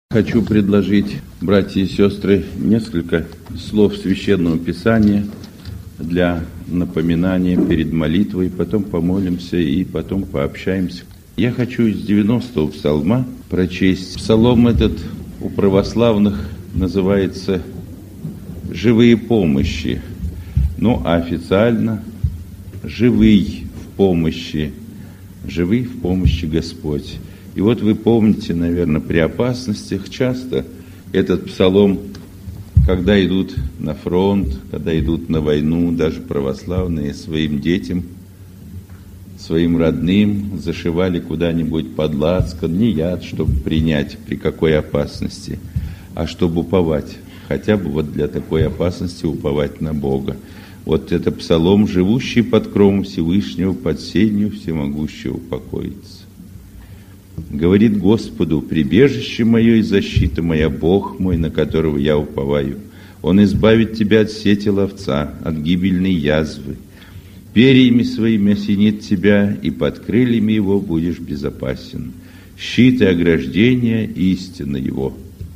Хочу предложить, братья и сестры, несколько слов Священного Писания для напоминания перед молитвой, потом помолимся и потом пообщаемся. Я хочу из 90-го псалма прочесть. Псалом этот у православных называется «Живые помощи», а официально «Живый в помощи Господь». И вот вы помните, наверное, при опасностях часто этот псалом, когда идут на фронт, когда идут на войну, даже православные своим детям, своим родным зашивали куда-нибудь под лацкан, не яд, чтобы принять при какой опасности, а чтобы уповать, хотя бы вот для такой опасности уповать на Бога. Вот это псалом, живущий под кровом Всевышнего, под сенью всемогущего покоится. Говорит Господу: прибежище мое и защита моя, Бог мой, на которого я уповаю. Он избавит тебя от сети ловца, от гибельной язвы. Перьями своими осенит тебя, и под крыльями его будешь безопасен. Щит и ограждение — истина его.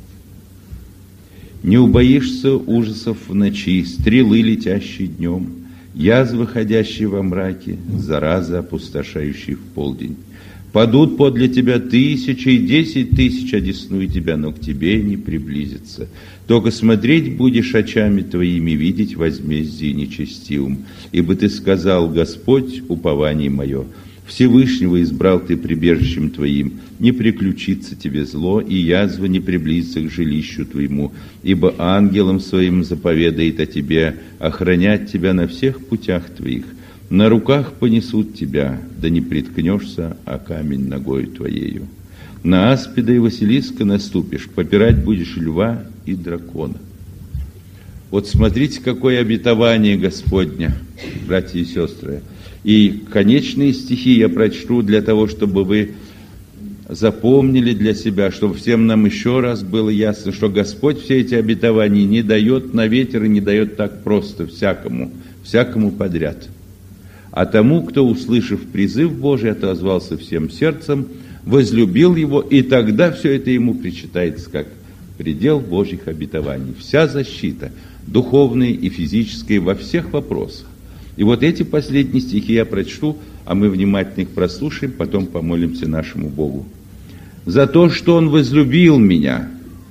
Не убоишься ужасов в ночи, стрелы, летящие днем, язвы, ходящие во мраке, заразы, опустошающие в полдень. Падут подле тебя 1000 и 10 000 одесную тебя, но к тебе не приблизится. Только смотреть будешь очами твоими, видеть возмездие нечестивым. Ибо ты сказал: Господь, упование мое, Всевышнего избрал ты прибежищем твоим, не приключится тебе зло, и язва не приблизится к жилищу твоему, ибо ангелом своим заповедает о тебе охранять тебя на всех путях твоих. На руках понесут тебя, да не приткнешься о камень ногою твоею. На аспида и Василиска наступишь, попирать будешь льва и дракона. Вот смотрите, какое обетование Господня, братья и сестры. И конечные стихи я прочту для того, чтобы вы запомнили для себя, чтобы всем нам еще раз было ясно, что Господь все эти обетования не дает на ветер и не дает так просто всякому подряд. А тому, кто, услышав призыв Божий, отозвался всем сердцем, возлюбил его, и тогда все это ему причитается как предел Божьих обетований. Вся защита, духовная и физическая, во всех вопросах. И вот эти последние стихи я прочту, а мы внимательно их прослушаем, потом помолимся нашему Богу. «За то, что Он возлюбил меня,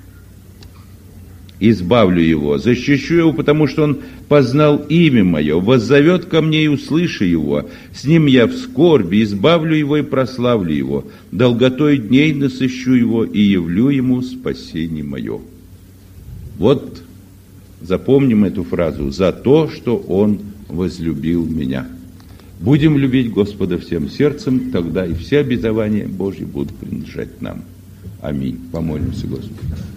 избавлю его, защищу его, потому что он познал имя мое, воззовет ко мне и услышу его. С ним я в скорби, избавлю его и прославлю его. Долготой дней насыщу его и явлю ему спасение мое». Вот запомним эту фразу: «За то, что он возлюбил меня». Будем любить Господа всем сердцем, тогда и все обетования Божьи будут принадлежать нам. Аминь. Помолимся Господу.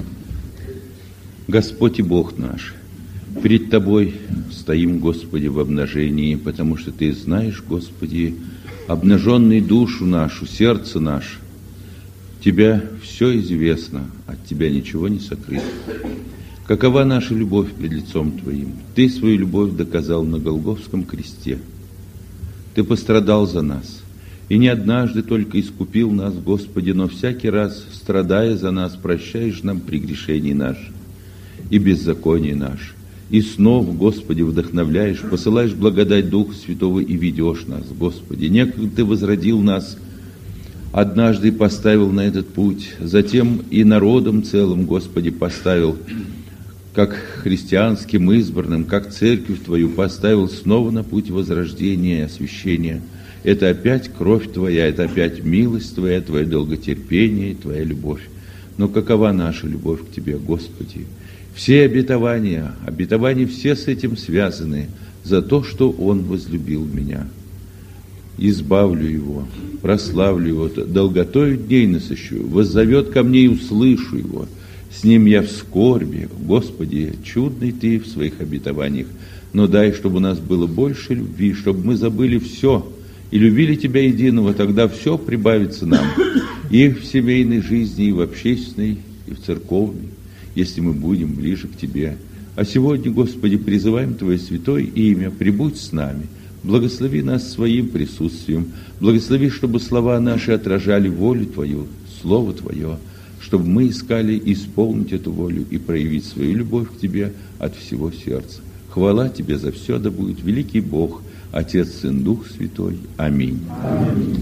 Господь и Бог наш, перед Тобой стоим, Господи, в обнажении, потому что Ты знаешь, Господи, обнаженную душу нашу, сердце наше. Тебе все известно, от Тебя ничего не сокрыто. Какова наша любовь пред лицом Твоим? Ты свою любовь доказал на Голгофском кресте. Ты пострадал за нас, и не однажды только искупил нас, Господи, но всякий раз, страдая за нас, прощаешь нам прегрешения наши и беззаконие наше. И снова, Господи, вдохновляешь, посылаешь благодать Духа Святого и ведешь нас, Господи. Некогда Ты возродил нас, однажды поставил на этот путь, затем и народом целым, Господи, поставил, как христианским избранным, как церковь Твою поставил снова на путь возрождения и освящения. Это опять кровь Твоя, это опять милость Твоя, Твое долготерпение, Твоя любовь. Но какова наша любовь к Тебе, Господи? Все обетования все с этим связаны, за то, что Он возлюбил меня. Избавлю его, прославлю его, долготою дней насыщу, воззовет ко мне и услышу его. С ним я в скорби. Господи, чудный Ты в своих обетованиях, но дай, чтобы у нас было больше любви, чтобы мы забыли все и любили Тебя единого, тогда все прибавится нам и в семейной жизни, и в общественной, и в церковной, если мы будем ближе к Тебе. А сегодня, Господи, призываем Твое святое имя, прибудь с нами, благослови нас своим присутствием, благослови, чтобы слова наши отражали волю Твою, Слово Твое, чтобы мы искали исполнить эту волю и проявить свою любовь к Тебе от всего сердца. Хвала Тебе за все, да будет великий Бог, Отец, Сын, Дух Святой. Аминь. Аминь.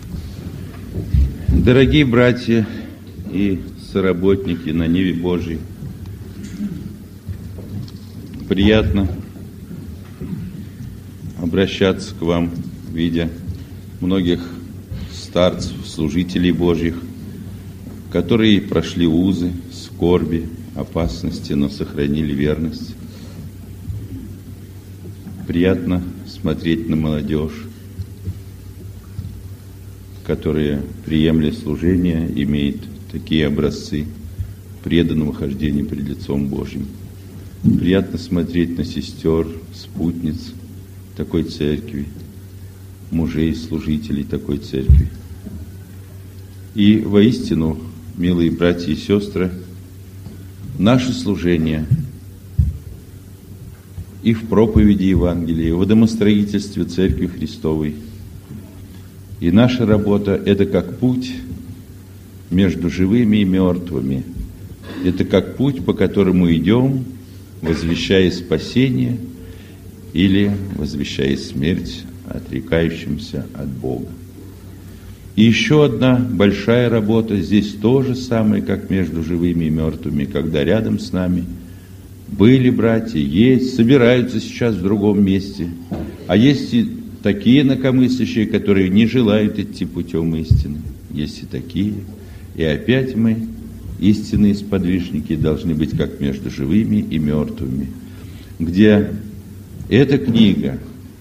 Дорогие братья и соработники на ниве Божьей, приятно обращаться к вам, видя многих старцев, служителей Божьих, которые прошли узы, скорби, опасности, но сохранили верность. Приятно смотреть на молодежь, которая, приемля служения, имеет такие образцы преданного хождения пред лицом Божьим. Приятно смотреть на сестер, спутниц такой церкви, мужей, служителей такой церкви. И воистину, милые братья и сестры, наше служение и в проповеди Евангелия, и в домостроительстве Церкви Христовой, и наша работа – это как путь между живыми и мертвыми. Это как путь, по которому идем, возвещая спасение или возвещая смерть отрекающимся от Бога. И еще одна большая работа здесь то же самое, как между живыми и мертвыми, когда рядом с нами были братья, есть, собираются сейчас в другом месте, а есть и такие инакомыслящие, которые не желают идти путем истины. Есть и такие. И опять мы, истинные сподвижники, должны быть как между живыми и мертвыми, где эта книга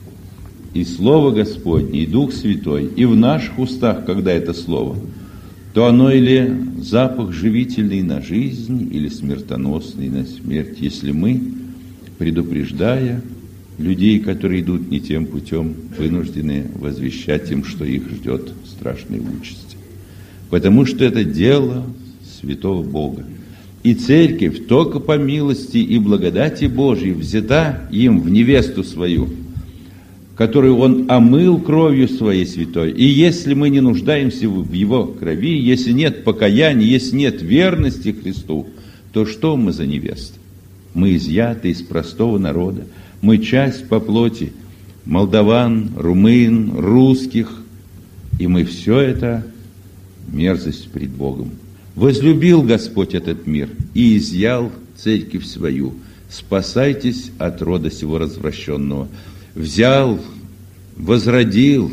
и Слово Господне, и Дух Святой, и в наших устах, когда это Слово, то оно или запах живительный на жизнь, или смертоносный на смерть, если мы, предупреждая людей, которые идут не тем путем, вынуждены возвещать им, что их ждет страшная участь. Потому что это дело святого Бога. И церковь только по милости и благодати Божьей взята им в невесту свою, которую Он омыл кровью Своей святой. И если мы не нуждаемся в Его крови, если нет покаяния, если нет верности Христу, то что мы за невеста? Мы изъяты из простого народа, мы часть по плоти молдаван, румын, русских, и мы все это мерзость пред Богом. Возлюбил Господь этот мир и изъял церковь свою. Спасайтесь от рода сего развращенного. Взял, возродил,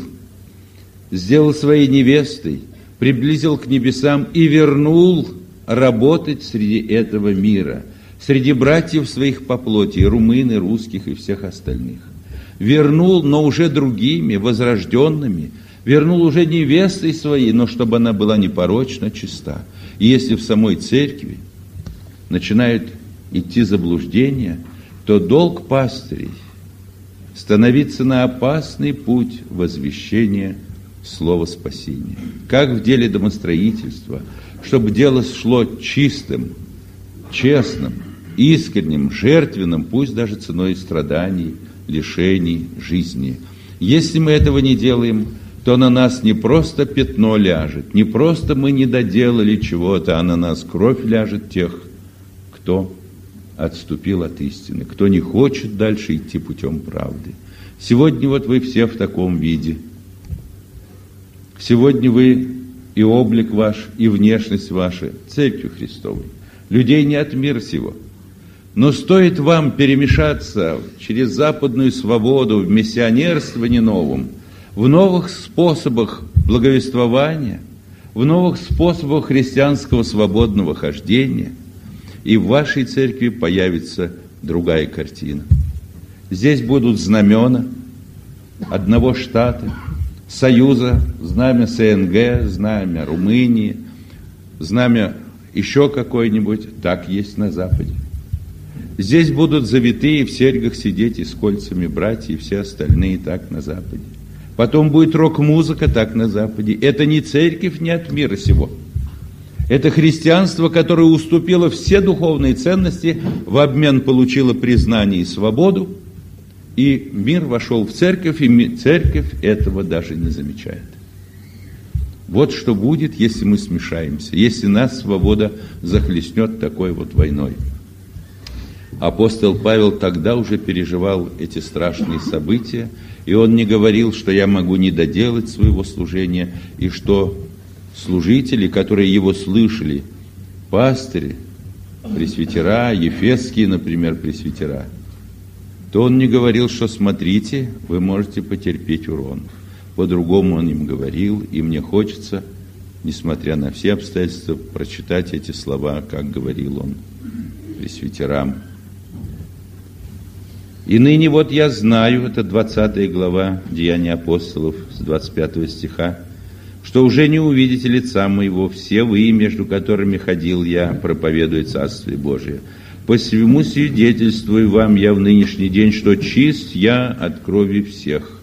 сделал своей невестой, приблизил к небесам и вернул работать среди этого мира, среди братьев своих по плоти, и румын, и русских, и всех остальных. Вернул, но уже другими, возрожденными, вернул уже невестой своей, но чтобы она была непорочна, чиста. И если в самой церкви начинают идти заблуждения, то долг пастырей становиться на опасный путь возвещения слова спасения. Как в деле домостроительства, чтобы дело шло чистым, честным, искренним, жертвенным, пусть даже ценой страданий, лишений, жизни. Если мы этого не делаем, то на нас не просто пятно ляжет, не просто мы не доделали чего-то, а на нас кровь ляжет тех, кто отступил от истины, кто не хочет дальше идти путем правды. Сегодня вот вы все в таком виде. Сегодня вы и облик ваш, и внешность ваша Церкви Христовой. Людей не от мира сего. Но стоит вам перемешаться через западную свободу в миссионерствовании новом, в новых способах благовествования, в новых способах христианского свободного хождения, и в вашей церкви появится другая картина. Здесь будут знамена одного штата, союза, знамя СНГ, знамя Румынии, знамя еще какое-нибудь, так есть на Западе. Здесь будут завитые в серьгах сидеть и с кольцами братья, и все остальные так на Западе. Потом будет рок-музыка так на Западе. Это не церковь, не от мира сего. Это христианство, которое уступило все духовные ценности, в обмен получило признание и свободу, и мир вошел в церковь, и церковь этого даже не замечает. Вот что будет, если мы смешаемся, если нас свобода захлестнет такой вот войной. Апостол Павел тогда уже переживал эти страшные события, и он не говорил, что я могу не доделать своего служения, и что служители, которые его слышали, пастыри, пресвитера, ефесские, например, пресвитера, то он не говорил, что смотрите, вы можете потерпеть урон. По-другому он им говорил, и мне хочется, несмотря на все обстоятельства, прочитать эти слова, как говорил он пресвитерам. «И ныне вот я знаю», это 20 глава Деяния апостолов с 25 стиха, «что уже не увидите лица моего, все вы, между которыми ходил я, проповедуя Царствие Божие. Посему свидетельствую вам я в нынешний день, что чист я от крови всех».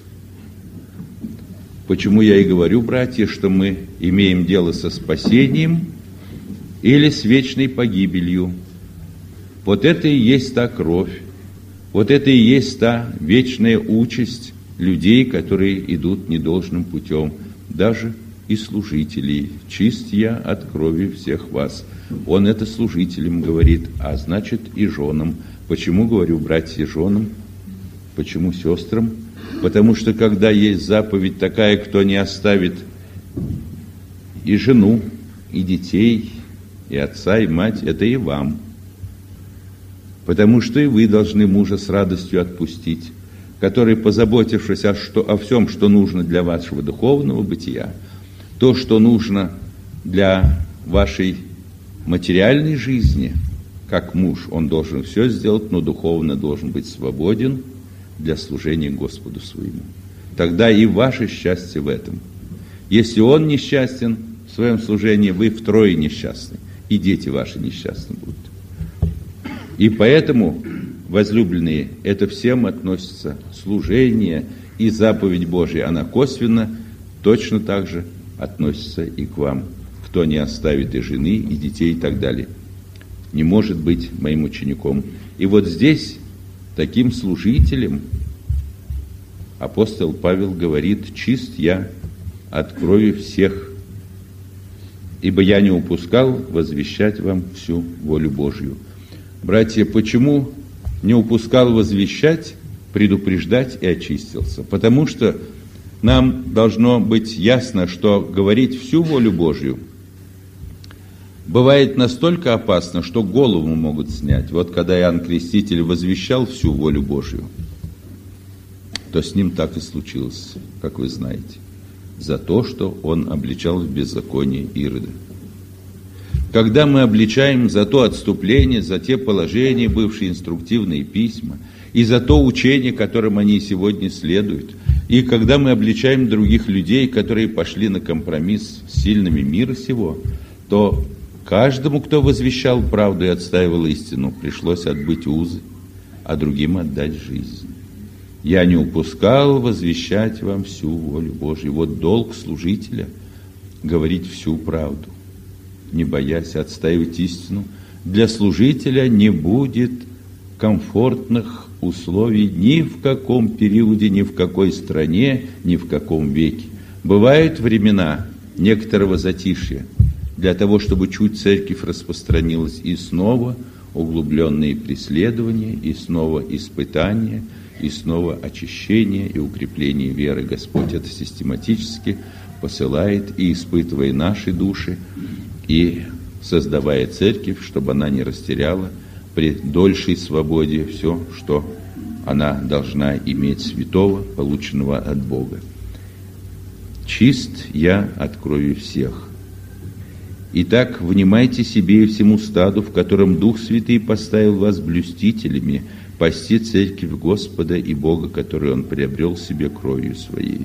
Почему я и говорю, братья, что мы имеем дело со спасением или с вечной погибелью. Вот это и есть та кровь, вот это и есть та вечная участь людей, которые идут недолжным путем, даже и служителей. Чист я от крови всех вас. Он это служителям говорит, а значит и женам. Почему говорю, братья, женам? Почему сестрам? Потому что когда есть заповедь такая, кто не оставит и жену, и детей, и отца, и мать, это и вам. Потому что и вы должны мужа с радостью отпустить, который, позаботившись о всем, что нужно для вашего духовного бытия, то, что нужно для вашей материальной жизни, как муж, он должен все сделать, но духовно должен быть свободен для служения Господу своему. Тогда и ваше счастье в этом. Если он несчастен в своем служении, вы втрое несчастны, и дети ваши несчастны будут. И поэтому, возлюбленные, это всем относится служение и заповедь Божия, она косвенно точно так же относится и к вам. Кто не оставит и жены, и детей, и так далее, не может быть моим учеником. И вот здесь таким служителем апостол Павел говорит: чист я от крови всех, ибо я не упускал возвещать вам всю волю Божью. Братья, почему не упускал возвещать, предупреждать и очистился? Потому что нам должно быть ясно, что говорить всю волю Божью бывает настолько опасно, что голову могут снять. Вот когда Иоанн Креститель возвещал всю волю Божью, то с ним так и случилось, как вы знаете, за то, что он обличал в беззаконии Ирода. Когда мы обличаем за то отступление, за те положения, бывшие инструктивные письма, и за то учение, которым они сегодня следуют, и когда мы обличаем других людей, которые пошли на компромисс с сильными мира сего, то каждому, кто возвещал правду и отстаивал истину, пришлось отбыть узы, а другим отдать жизнь. Я не упускал возвещать вам всю волю Божью. Вот долг служителя — говорить всю правду, не боясь отстаивать истину. Для служителя не будет комфортных условий ни в каком периоде, ни в какой стране, ни в каком веке. Бывают времена некоторого затишья, для того, чтобы чуть церковь распространилась, и снова углубленные преследования, и снова испытания, и снова очищение и укрепление веры. Господь это систематически посылает и испытывая наши души, и создавая церковь, чтобы она не растеряла при дольшей свободе все, что она должна иметь святого, полученного от Бога. Чист я от крови всех. Итак, внимайте себе и всему стаду, в котором Дух Святый поставил вас блюстителями, пасти церковь Господа и Бога, которую Он приобрел себе кровью Своей.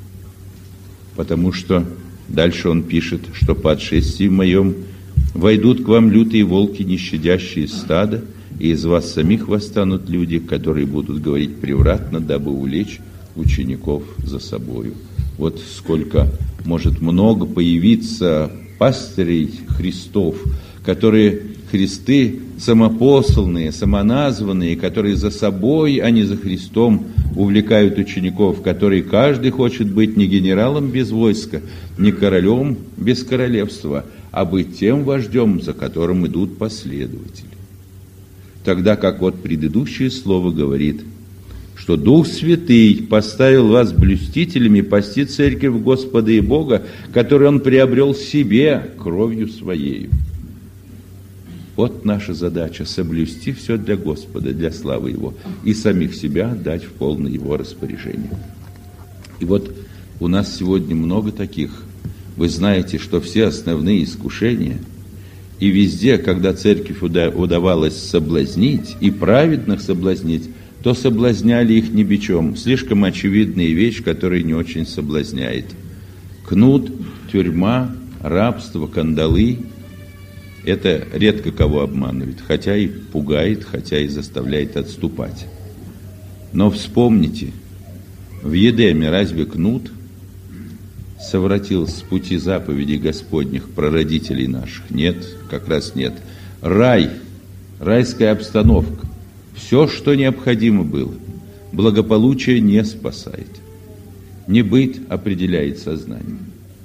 Потому что дальше он пишет, что по отшествии моем войдут к вам лютые волки, не щадящие стада, и из вас самих восстанут люди, которые будут говорить превратно, дабы увлечь учеников за собою. Вот сколько может много появиться пастырей Христов, которые Христы самопосланные, самоназванные, которые за собой, а не за Христом увлекают учеников, которые каждый хочет быть не генералом без войска, не королем без королевства, а быть тем вождем, за которым идут последователи. Тогда как вот предыдущее слово говорит, что Дух Святый поставил вас блюстителями пасти церковь Господа и Бога, которую Он приобрел себе кровью Своею. Вот наша задача — соблюсти все для Господа, для славы Его, и самих себя отдать в полное Его распоряжение. И вот у нас сегодня много таких. Вы знаете, что все основные искушения, и везде, когда церковь удавалось соблазнить, и праведных соблазнить, то соблазняли их не бичом. Слишком очевидная вещь, которая не очень соблазняет. Кнут, тюрьма, рабство, кандалы — это редко кого обманывает, хотя и пугает, хотя и заставляет отступать. Но вспомните, в Едеме разве кнут совратил с пути заповедей Господних прародителей наших? Нет, как раз нет. Рай, райская обстановка, все, что необходимо было, благополучие не спасает. Не быт определяет сознание.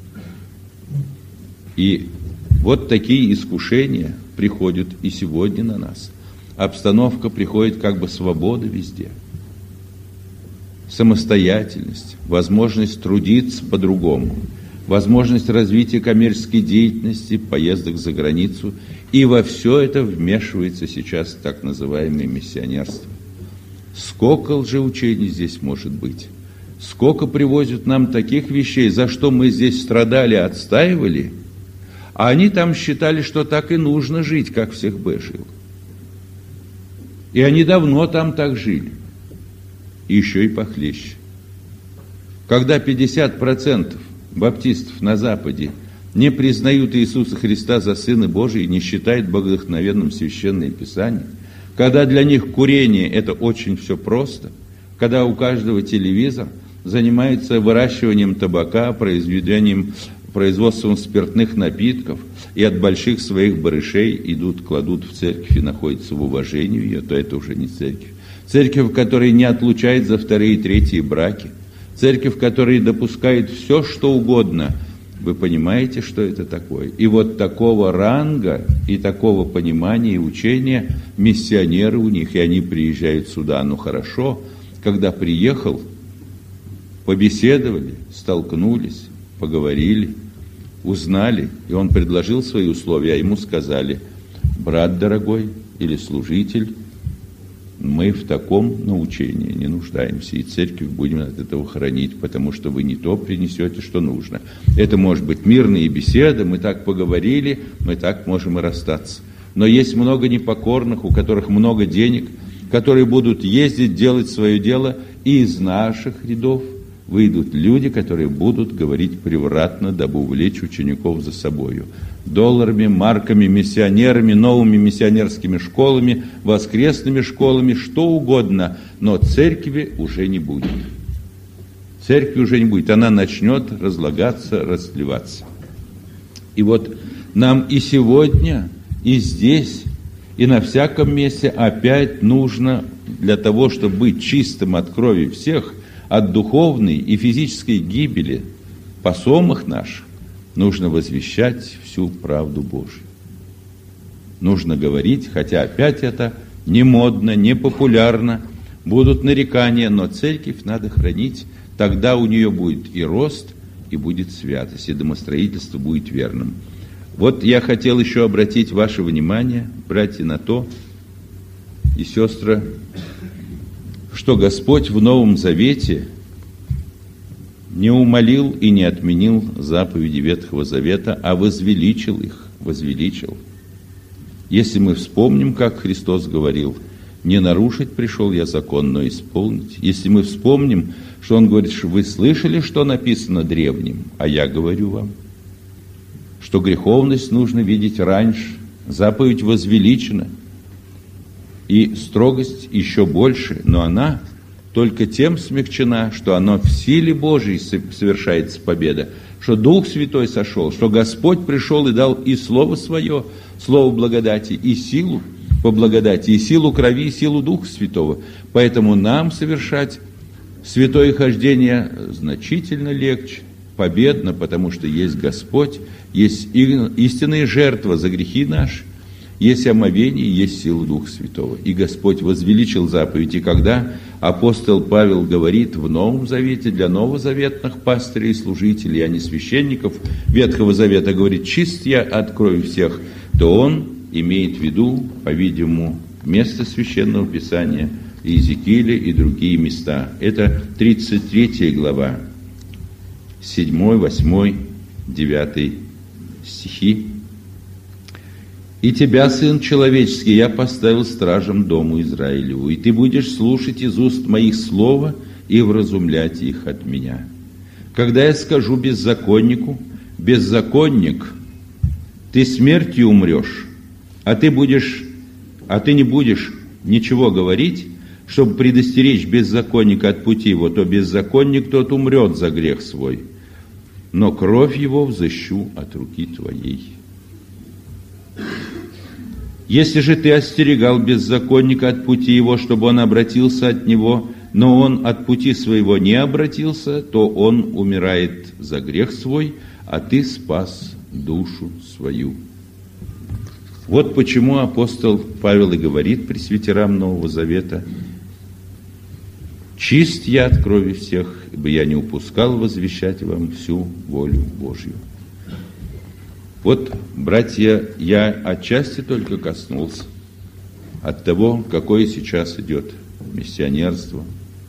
И вот такие искушения приходят и сегодня на нас. Обстановка приходит, как бы свобода везде. Самостоятельность, возможность трудиться по-другому, возможность развития коммерческой деятельности, поездок за границу. И во все это вмешивается сейчас так называемое миссионерство. Сколько лжеучений здесь может быть? Сколько привозят нам таких вещей, за что мы здесь страдали, отстаивали, а они там считали, что так и нужно жить, как всех Б жил. И они давно там так жили. И еще и похлеще. Когда 50% баптистов на Западе не признают Иисуса Христа за Сына Божий и не считают богодухновенным Священное Писание, когда для них курение – это очень все просто, когда у каждого телевизор занимается выращиванием табака, производством спиртных напитков, и от больших своих барышей кладут в церковь и находятся в уважении ее, то это уже не церковь. Церковь, которая не отлучает за вторые и третьи браки. Церковь, которая допускает все, что угодно. Вы понимаете, что это такое? И вот такого ранга и такого понимания и учения миссионеры у них, и они приезжают сюда. Ну хорошо, когда приехал, побеседовали, столкнулись, поговорили, узнали, и он предложил свои условия, а ему сказали: брат дорогой или служитель, мы в таком научении не нуждаемся, и церковь будем от этого хранить, потому что вы не то принесете, что нужно. Это может быть мирные беседы, мы так поговорили, мы так можем и расстаться. Но есть много непокорных, у которых много денег, которые будут ездить, делать свое дело, и из наших рядов выйдут люди, которые будут говорить превратно, дабы увлечь учеников за собою. Долларами, марками, миссионерами, новыми миссионерскими школами, воскресными школами, что угодно, но церкви уже не будет. Церкви уже не будет, она начнет разлагаться, расливаться. И вот нам и сегодня, и здесь, и на всяком месте опять нужно для того, чтобы быть чистым от крови всех, от духовной и физической гибели посомых наших, нужно возвещать всю правду Божию. Нужно говорить, хотя опять это не модно, не популярно, будут нарекания, но церковь надо хранить, тогда у нее будет и рост, и будет святость, и домостроительство будет верным. Вот я хотел еще обратить ваше внимание, братья, на то, и сестры, что Господь в Новом Завете не умалил и не отменил заповеди Ветхого Завета, а возвеличил их, возвеличил. Если мы вспомним, как Христос говорил: не нарушить пришел я закон, но исполнить. Если мы вспомним, что Он говорит, что вы слышали, что написано древним, а я говорю вам, что греховность нужно видеть раньше, заповедь возвеличена, и строгость еще больше, но она только тем смягчена, что она в силе Божией совершается победа, что Дух Святой сошел, что Господь пришел и дал и Слово Свое, Слово благодати, и силу по благодати, и силу крови, и силу Духа Святого. Поэтому нам совершать Святое хождение значительно легче, победно, потому что есть Господь, есть истинная жертва за грехи наши, есть омовение, есть сила Духа Святого. И Господь возвеличил заповедь. И когда апостол Павел говорит в Новом Завете для новозаветных пастырей и служителей, а не священников Ветхого Завета, говорит: «Чист я от крови всех», то он имеет в виду, по-видимому, место Священного Писания, Иезекииля и другие места. Это 33 глава, 7, 8, 9 стихи. «И тебя, Сын Человеческий, я поставил стражем дому Израилеву, и ты будешь слушать из уст моих слова и вразумлять их от меня. Когда я скажу беззаконнику: беззаконник, ты смертью умрешь, а ты не будешь ничего говорить, чтобы предостеречь беззаконника от пути его, то беззаконник тот умрет за грех свой, но кровь его взыщу от руки твоей. Если же ты остерегал беззаконника от пути его, чтобы он обратился от него, но он от пути своего не обратился, то он умирает за грех свой, а ты спас душу свою». Вот почему апостол Павел и говорит пресвитерам Нового Завета: «Чист я от крови всех, ибо я не упускал возвещать вам всю волю Божью». Вот, братья, я отчасти только коснулся от того, какое сейчас идет миссионерство.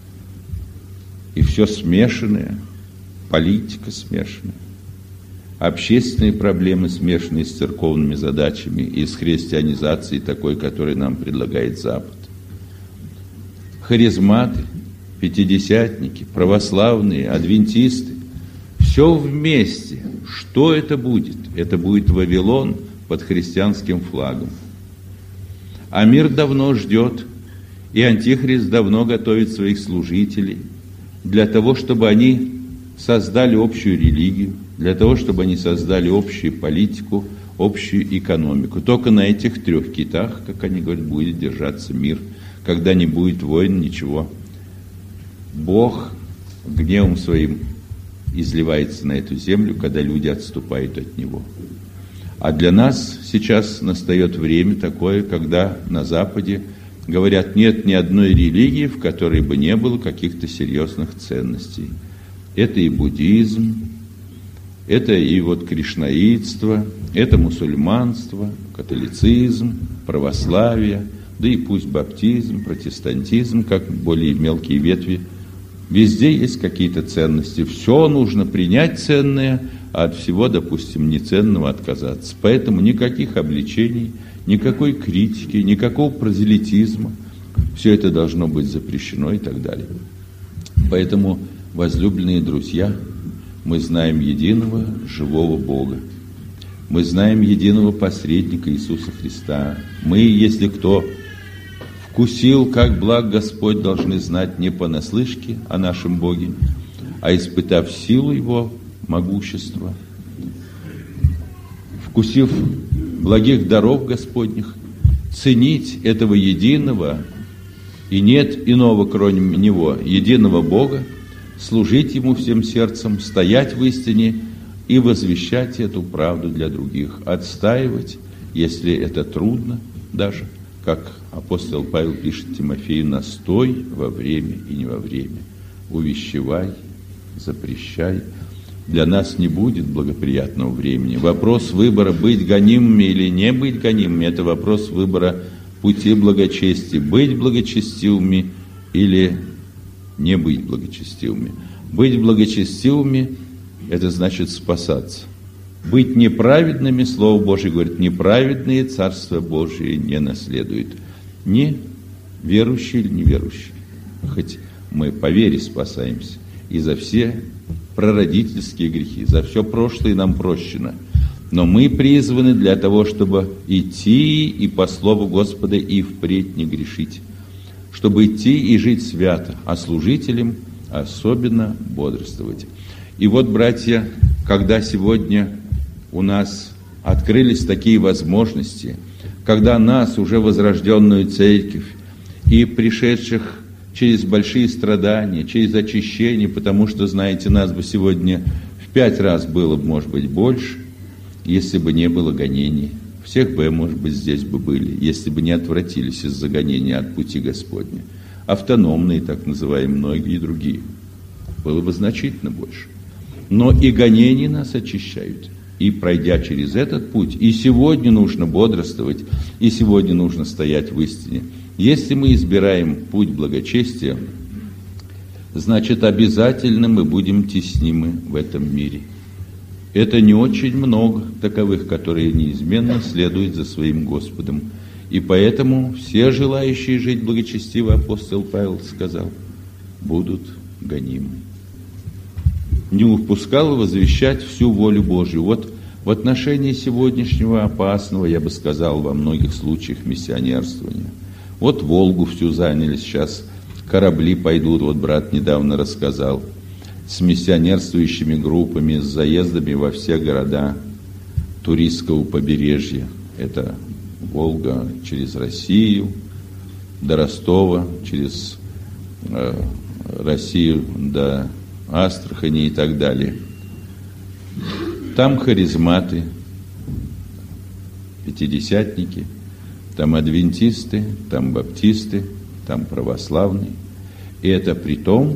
И все смешанное, политика смешанная, общественные проблемы смешанные с церковными задачами и с христианизацией такой, которую нам предлагает Запад. Харизматы, пятидесятники, православные, адвентисты, все вместе. Что это будет? Это будет Вавилон под христианским флагом. А мир давно ждет, и Антихрист давно готовит своих служителей для того, чтобы они создали общую религию, для того, чтобы они создали общую политику, общую экономику. Только на этих 3 китах, как они говорят, будет держаться мир, когда не будет войн, ничего. Бог гневом своим изливается на эту землю, когда люди отступают от Него. А для нас сейчас настает время такое, когда на Западе говорят: нет ни одной религии, в которой бы не было каких-то серьезных ценностей. Это и буддизм, это и вот кришнаитство, это мусульманство, католицизм, православие, да и пусть баптизм, протестантизм, как более мелкие ветви. Везде есть какие-то ценности. Все нужно принять ценное, а от всего, допустим, неценного отказаться. Поэтому никаких обличений, никакой критики, никакого прозелитизма. Все это должно быть запрещено и так далее. Поэтому, возлюбленные друзья, мы знаем единого живого Бога. Мы знаем единого посредника Иисуса Христа. Мы, если кто вкусил, как благ Господь, должны знать не понаслышке о нашем Боге, а испытав силу Его могущества, вкусив благих даров Господних, ценить этого единого, и нет иного, кроме Него, единого Бога, служить Ему всем сердцем, стоять в истине и возвещать эту правду для других, отстаивать, если это трудно даже, как апостол Павел пишет Тимофею: «Настой во время и не во время, увещевай, запрещай». Для нас не будет благоприятного времени. Вопрос выбора, быть гонимыми или не быть гонимыми, это вопрос выбора пути благочестия, быть благочестивыми или не быть благочестивыми. Быть благочестивыми – это значит спасаться. Быть неправедными, Слово Божие говорит, неправедные Царство Божие не наследуют. Не верующие или неверующие. Хоть мы по вере спасаемся. И за все прародительские грехи, за все прошлое нам прощено. Но мы призваны для того, чтобы идти и по Слову Господа и впредь не грешить. Чтобы идти и жить свято, а служителям особенно бодрствовать. И вот, братья, когда сегодня у нас открылись такие возможности, когда нас, уже возрожденную церковь, и пришедших через большие страдания, через очищение, потому что, знаете, нас бы сегодня в 5 раз было бы, может быть, больше, если бы не было гонений. Всех бы, может быть, здесь бы были, если бы не отвратились из-за гонения от пути Господня. Автономные, так называемые, многие другие. Было бы значительно больше. Но и гонения нас очищают. И пройдя через этот путь, и сегодня нужно бодрствовать, и сегодня нужно стоять в истине. Если мы избираем путь благочестия, значит, обязательно мы будем теснимы в этом мире. Это не очень много таковых, которые неизменно следуют за своим Господом. И поэтому все желающие жить благочестиво, апостол Павел сказал, будут гонимы. Не упускал возвещать всю волю Божию. Вот в отношении сегодняшнего опасного, я бы сказал, во многих случаях миссионерствования. Вот Волгу всю заняли сейчас, корабли пойдут, вот брат недавно рассказал, с миссионерствующими группами, с заездами во все города туристского побережья. Это Волга через Россию, до Ростова, через Россию до Астрахани и так далее. Там харизматы, пятидесятники, там адвентисты, там баптисты, там православные. И это при том,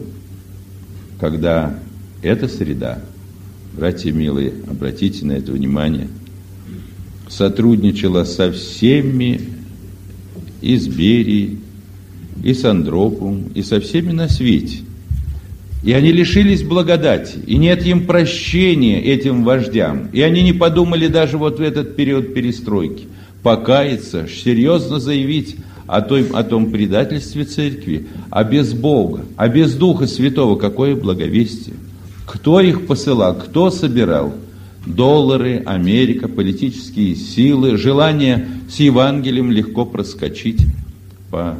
когда эта среда, братья милые, обратите на это внимание, сотрудничала со всеми и с Берией, и с Андропом, и со всеми на свете. И они лишились благодати, и нет им прощения этим вождям. И они не подумали даже вот в этот период перестройки покаяться, серьезно заявить о том предательстве церкви, а без Бога, а без Духа Святого какое благовестие. Кто их посылал, кто собирал? Доллары, Америка, политические силы, желание с Евангелием легко проскочить по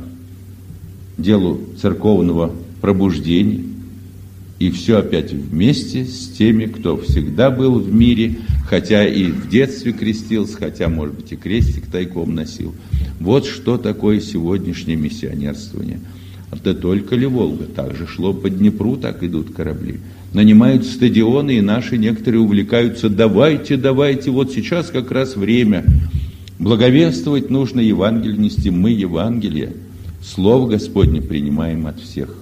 делу церковного пробуждения. И все опять вместе с теми, кто всегда был в мире, хотя и в детстве крестился, хотя, может быть, и крестик тайком носил. Вот что такое сегодняшнее миссионерствование. Это только ли Волга? Так же шло по Днепру, так идут корабли. Нанимают стадионы, и наши некоторые увлекаются. Давайте, вот сейчас как раз время. Благовествовать нужно Евангелие нести. Мы Евангелие, Слово Господне принимаем от всех.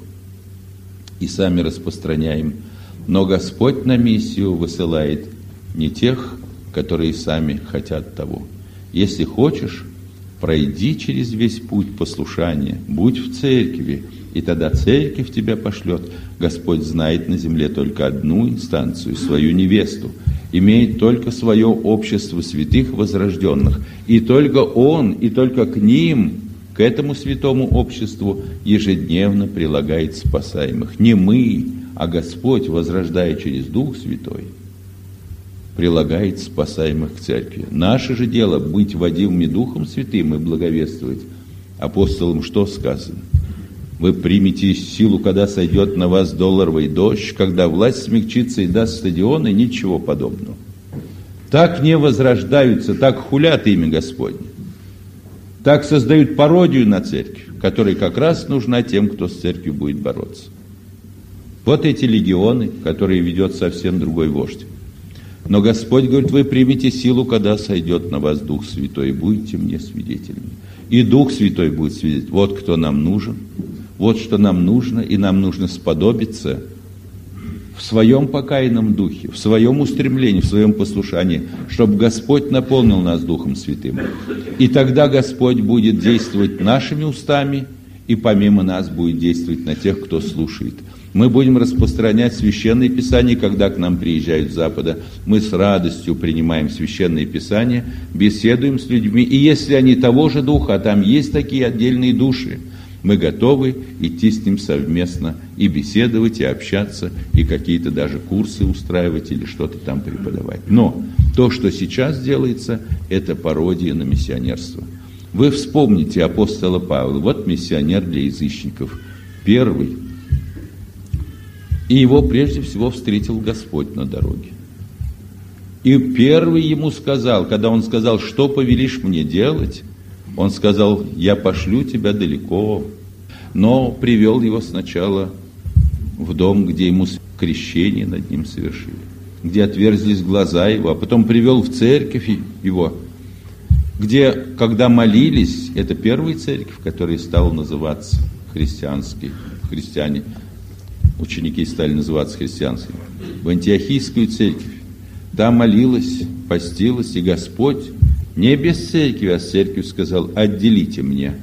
И сами распространяем. Но Господь на миссию высылает не тех, которые сами хотят того. Если хочешь, пройди через весь путь послушания, будь в церкви, и тогда церковь тебя пошлет. Господь знает на земле только одну инстанцию, свою невесту, имеет только свое общество святых возрожденных, и только Он, и только к ним, к этому святому обществу ежедневно прилагает спасаемых. Не мы, а Господь, возрождая через Дух Святой, прилагает спасаемых к церкви. Наше же дело быть водимыми Духом Святым и благовествовать. Апостолам что сказано? Вы примете силу, когда сойдет на вас долларовый дождь, когда власть смягчится и даст стадионы, ничего подобного. Так не возрождаются, так хулят имя Господне. Так создают пародию на церковь, которая как раз нужна тем, кто с церковью будет бороться. Вот эти легионы, которые ведет совсем другой вождь. Но Господь говорит, вы примете силу, когда сойдет на вас Дух Святой, и будете мне свидетелями. И Дух Святой будет свидетель. Вот кто нам нужен, вот что нам нужно, и нам нужно сподобиться в своем покаянном духе, в своем устремлении, в своем послушании, чтобы Господь наполнил нас Духом Святым. И тогда Господь будет действовать нашими устами, и помимо нас будет действовать на тех, кто слушает. Мы будем распространять Священное Писание, когда к нам приезжают с Запада. Мы с радостью принимаем Священное Писание, беседуем с людьми. И если они того же духа, а там есть такие отдельные души, мы готовы идти с ним совместно и беседовать, и общаться, и какие-то даже курсы устраивать или что-то там преподавать. Но то, что сейчас делается, это пародия на миссионерство. Вы вспомните апостола Павла. Вот миссионер для язычников. Первый. И его прежде всего встретил Господь на дороге. И первый ему сказал, когда он сказал, что повелишь мне делать, он сказал, я пошлю тебя далеко. но привел его сначала в дом, где ему крещение над ним совершили, где отверзлись глаза его, а потом привел в церковь его, где, когда молились, это первая церковь, которая стала называться христианской, христиане, ученики стали называться христианскими, в Антиохийскую церковь. Там молилась, постилась, и Господь не без церкви, а с церковью сказал: отделите мне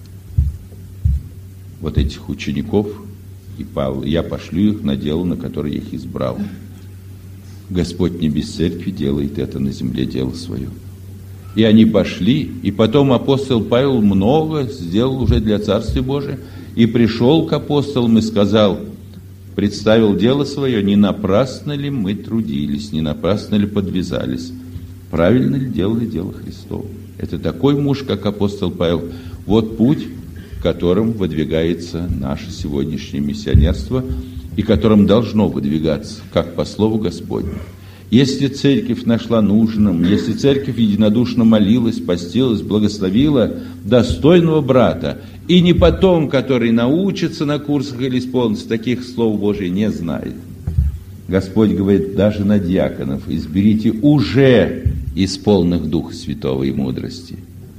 вот этих учеников и Павла, я пошлю их на дело, на которое я их избрал. Господь не без церкви делает это на земле дело свое. И они пошли, и потом апостол Павел много сделал уже для Царствия Божия, и пришел к апостолам и сказал, представил дело свое: не напрасно ли мы трудились, не напрасно ли подвязались, правильно ли делали дело Христово. Это такой муж, как апостол Павел. Вот путь, которым выдвигается наше сегодняшнее миссионерство, и которым должно выдвигаться, как по слову Господню. Если церковь нашла нужным, если церковь единодушно молилась, постилась, благословила достойного брата, и не потом, который научится на курсах или исполнится, таких слов Божий не знает. Господь говорит даже на диаконов: изберите уже исполненных Духа Святого и мудрости.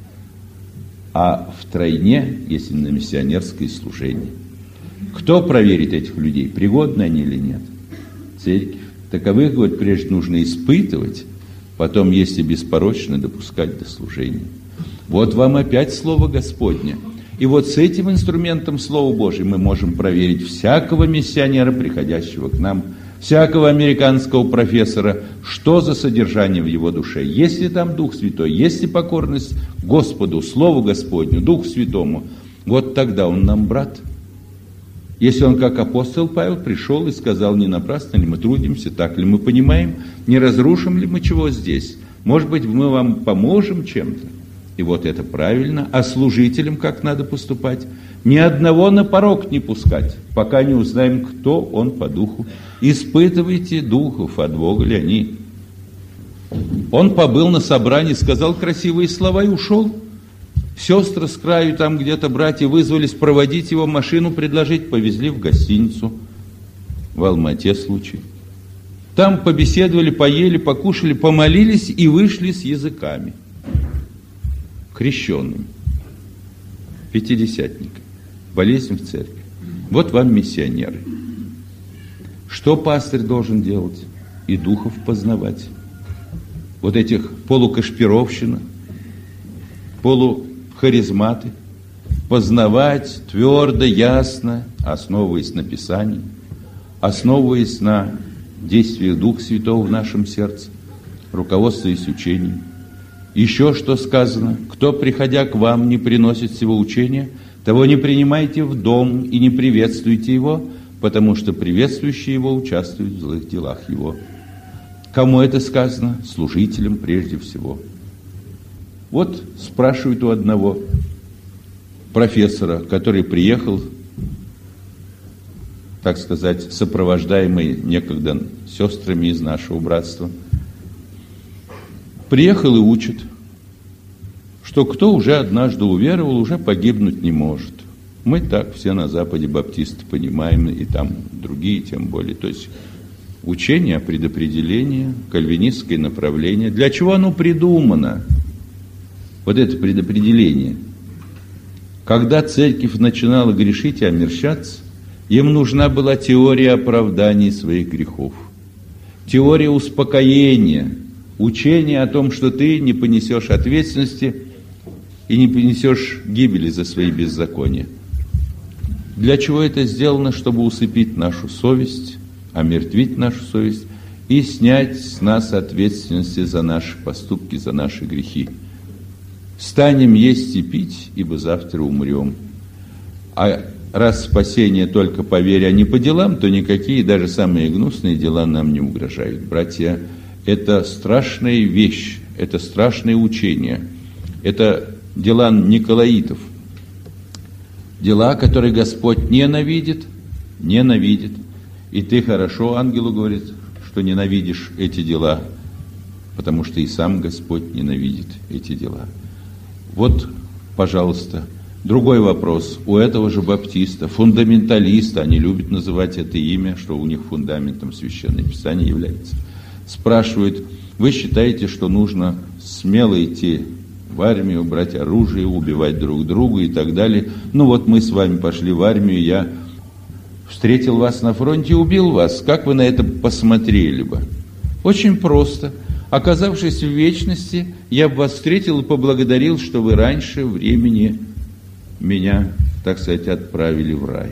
А втройне, если на миссионерское служение. Кто проверит этих людей, пригодны они или нет? Церковь. Таковых, говорит, прежде нужно испытывать, потом, если беспорочно, допускать до служения. Вот вам опять Слово Господне. И вот с этим инструментом Слова Божия мы можем проверить всякого миссионера, приходящего к нам, всякого американского профессора, что за содержание в его душе. Если там Дух Святой, если покорность Господу, Слову Господню, Духу Святому, вот тогда он нам брат. Если он, как апостол Павел, пришел и сказал: не напрасно ли мы трудимся, так ли мы понимаем, не разрушим ли мы чего здесь, может быть, мы вам поможем чем-то. И вот это правильно. А служителям как надо поступать? Ни одного на порог не пускать, пока не узнаем, кто он по духу. Испытывайте духов, от Бога ли они. Он побыл на собрании, сказал красивые слова и ушел. Сестры с краю, там где-то братья вызвались проводить его, машину предложить, повезли в гостиницу. В Алмате случай. Там побеседовали, поели, покушали, помолились и вышли с языками. Крещенными. Пятидесятниками. Болезнь в церкви. Вот вам миссионеры. Что пастырь должен делать? И духов познавать. Вот этих полукашпировщина, полухаризматы, познавать твердо, ясно, основываясь на Писании, основываясь на действиях Духа Святого в нашем сердце, руководствуясь учением. Еще что сказано: кто, приходя к вам, не приносит сего учения, того не принимайте в дом и не приветствуйте его, потому что приветствующие его участвуют в злых делах его. Кому это сказано? Служителям прежде всего. Вот спрашивают у одного профессора, который приехал, так сказать, сопровождаемый некогда сестрами из нашего братства, приехал и учит, что кто уже однажды уверовал, уже погибнуть не может. Мы так все на Западе баптисты понимаем, и там другие тем более. То есть учение о предопределении, кальвинистское направление. Для чего оно придумано? Вот это предопределение. Когда церковь начинала грешить и омерщаться, им нужна была теория оправдания своих грехов, теория успокоения, учение о том, что ты не понесешь ответственности и не понесешь гибели за свои беззакония. Для чего это сделано? Чтобы усыпить нашу совесть, омертвить нашу совесть и снять с нас ответственности за наши поступки, за наши грехи. Станем есть и пить, ибо завтра умрем. А раз спасение только по вере, а не по делам, то никакие, даже самые гнусные дела нам не угрожают. Братья, это страшная вещь, это страшное учение, это дела николаитов, дела, которые Господь ненавидит. И ты хорошо ангелу говорит, что ненавидишь эти дела, потому что и сам Господь ненавидит эти дела. Вот, пожалуйста, Другой вопрос. У этого же баптиста, фундаменталиста, они любят называть это имя, что у них фундаментом Священное Писание является. Спрашивают: вы считаете, что нужно смело идти в армию, брать оружие, убивать друг друга и так далее? Ну вот мы с вами пошли в армию, я встретил вас на фронте и убил вас. Как вы на это посмотрели бы? Очень просто. Оказавшись в вечности, я бы вас встретил и поблагодарил, что вы раньше времени меня, так сказать, отправили в рай.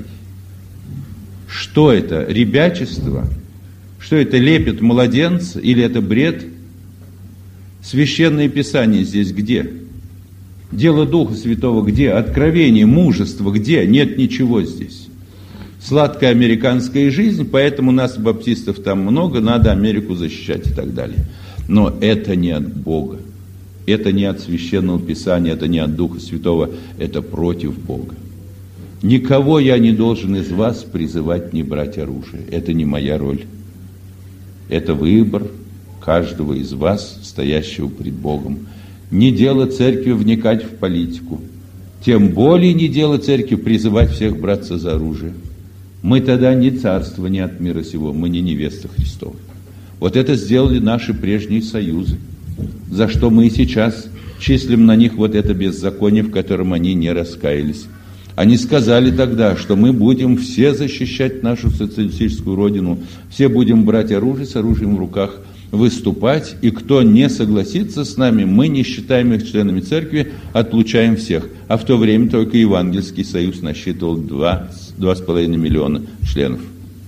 Что это? Ребячество? Что это, лепет младенца? Или это бред? Священное Писание здесь где? Дело Духа Святого где? Откровение, мужество где? Нет ничего здесь. Сладкая американская жизнь, поэтому нас, баптистов, там много, надо Америку защищать и так далее. Но это не от Бога. Это не от Священного Писания, это не от Духа Святого, это против Бога. Никого я не должен из вас призывать не брать оружие. Это не моя роль. Это выбор каждого из вас, стоящего пред Богом. Не дело церкви вникать в политику. Тем более не дело церкви призывать всех браться за оружие. Мы тогда не царство, не от мира сего, мы не невеста Христова. Вот это сделали наши прежние союзы, за что мы и сейчас числим на них вот это беззаконие, в котором они не раскаялись. Они сказали тогда, что мы будем все защищать нашу социалистическую родину, все будем брать оружие, с оружием в руках, выступать, и кто не согласится с нами, мы не считаем их членами церкви, отлучаем всех. А в то время только Евангельский союз насчитывал 2,5 миллиона членов.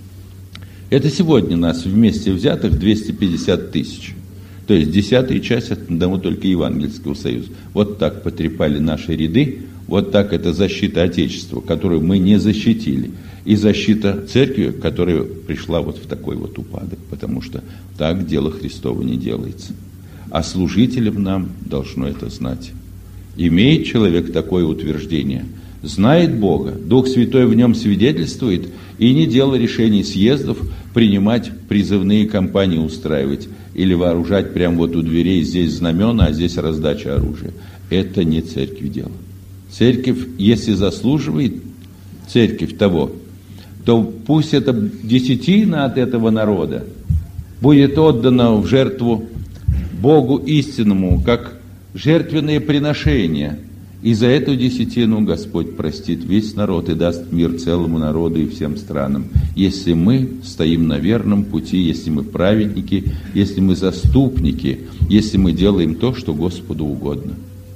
Это сегодня нас вместе взятых 250 тысяч. То есть 10-я часть от одного только Евангельского союза. Вот так потрепали наши ряды, вот так это защита Отечества, которую мы не защитили. И защита церкви, которая пришла вот в такой вот упадок, потому что так дело Христово не делается. А служителям нам должно это знать. Имеет человек такое утверждение, знает Бога, Дух Святой в нем свидетельствует, и не дело решений съездов принимать призывные кампании, устраивать или вооружать прямо вот у дверей, здесь знамена, а здесь раздача оружия. Это не церкви дело. Церковь, если заслуживает церковь того, то пусть эта десятина от этого народа будет отдана в жертву Богу истинному, как жертвенное приношение. И за эту десятину Господь простит весь народ и даст мир целому народу и всем странам. Если мы стоим на верном пути, если мы праведники, если мы заступники, если мы делаем то, что Господу угодно.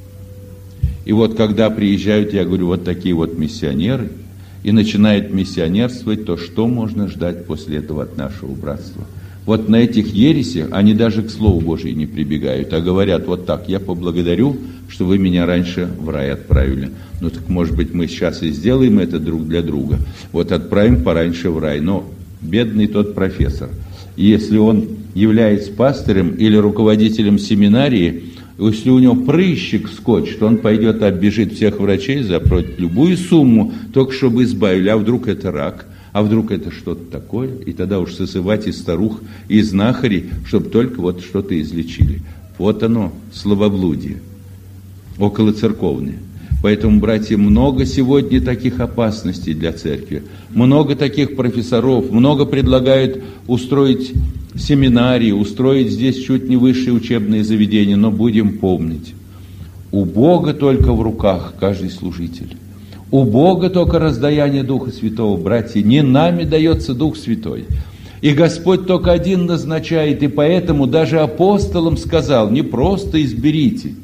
И вот когда приезжают, я говорю, вот такие вот миссионеры, и начинают миссионерствовать, то что можно ждать после этого от нашего братства? Вот на этих ересях они даже к Слову Божию не прибегают, а говорят вот так: я поблагодарю, что вы меня раньше в рай отправили. Ну так, может быть, мы сейчас и сделаем это друг для друга. Вот отправим пораньше в рай. Но бедный тот профессор, если он является пастырем или руководителем семинарии, если у него прыщик скочит, он пойдет, оббежит всех врачей, заплатит любую сумму, только чтобы избавили. А вдруг это рак? А вдруг это что-то такое? И тогда уж сосывать из старух, и знахарей, чтобы только вот что-то излечили. Вот оно, словоблудие, околоцерковное. Поэтому, братья, много сегодня таких опасностей для церкви. Много таких профессоров, много предлагают устроить семинарии, устроить здесь чуть не высшие учебные заведения. Но будем помнить, у Бога только в руках каждый служитель. У Бога только раздаяние Духа Святого, братья. Не нами дается Дух Святой. И Господь только один назначает. И поэтому даже апостолам сказал: не просто изберите,